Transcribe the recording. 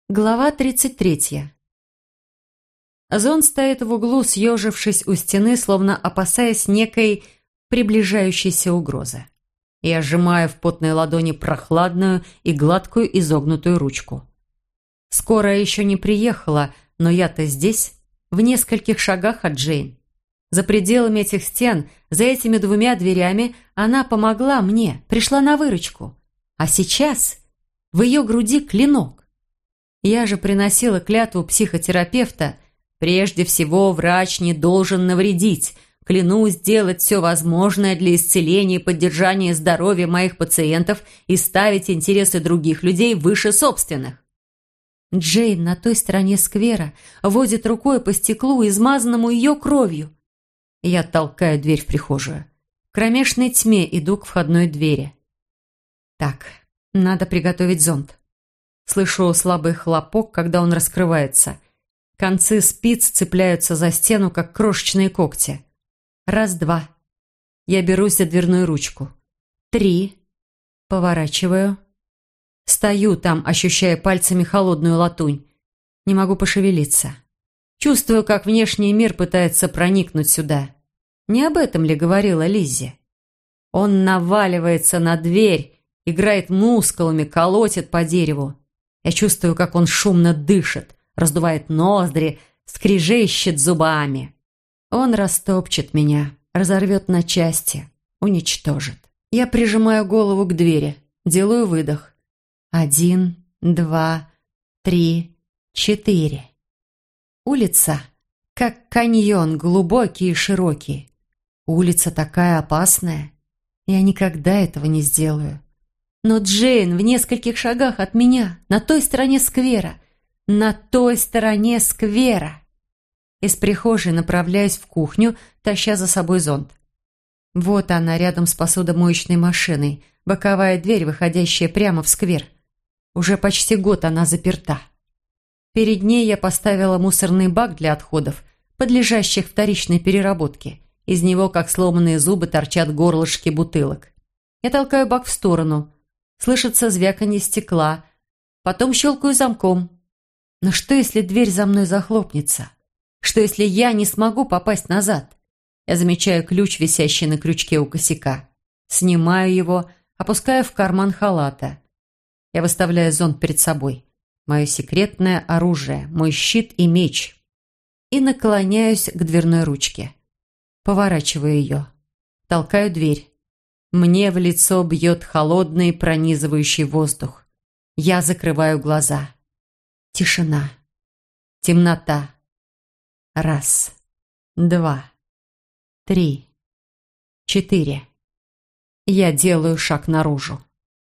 Глава 33. Зон стоит в углу, съежившись у стены, словно опасаясь некой приближающейся угрозы. Я сжимаю в потной ладони прохладную и гладкую изогнутую ручку. Скорая еще не приехала, но я-то здесь, в нескольких шагах от Джейн. За пределами этих стен, за этими двумя дверями, она помогла мне, пришла на выручку. А сейчас в ее груди клинок. Я же приносила клятву психотерапевта. Прежде всего, врач не должен навредить. Клянусь делать все возможное для исцеления и поддержания здоровья моих пациентов и ставить интересы других людей выше собственных. Джейн на той стороне сквера водит рукой по стеклу, измазанному ее кровью. Я толкаю дверь в прихожую. В кромешной тьме иду к входной двери. Так, надо приготовить зонт. Слышу слабый хлопок, когда он раскрывается. Концы спиц цепляются за стену, как крошечные когти. Раз-два. Я берусь за дверную ручку. 3. Поворачиваю. Стою там, ощущая пальцами холодную латунь. Не могу пошевелиться. Чувствую, как внешний мир пытается проникнуть сюда. Не об этом ли говорила Лиззи? Он наваливается на дверь, играет мускулами, колотит по дереву. Я чувствую, как он шумно дышит, раздувает ноздри, скрежещет зубами. Он растопчет меня, разорвет на части, уничтожит. Я прижимаю голову к двери, делаю выдох. 1, 2, 3, 4. Улица, как каньон, глубокий и широкий. Улица такая опасная. Я никогда этого не сделаю. Но Джейн в нескольких шагах от меня, на той стороне сквера. На той стороне сквера. Из прихожей направляюсь в кухню, таща за собой зонт. Вот она, рядом с посудомоечной машиной, боковая дверь, выходящая прямо в сквер. Уже почти год она заперта. Перед ней я поставила мусорный бак для отходов, подлежащих вторичной переработке. Из него, как сломанные зубы, торчат горлышки бутылок. Я толкаю бак в сторону. Слышится звяканье стекла. Потом щелкаю замком. Но что, если дверь за мной захлопнется? Что, если я не смогу попасть назад? Я замечаю ключ, висящий на крючке у косяка. Снимаю его, опускаю в карман халата. Я выставляю зонт перед собой. Мое секретное оружие, мой щит и меч. И наклоняюсь к дверной ручке. Поворачиваю ее. Толкаю дверь. Мне в лицо бьет холодный пронизывающий воздух. Я закрываю глаза. Тишина. Темнота. 1, 2, 3, 4. Я делаю шаг наружу.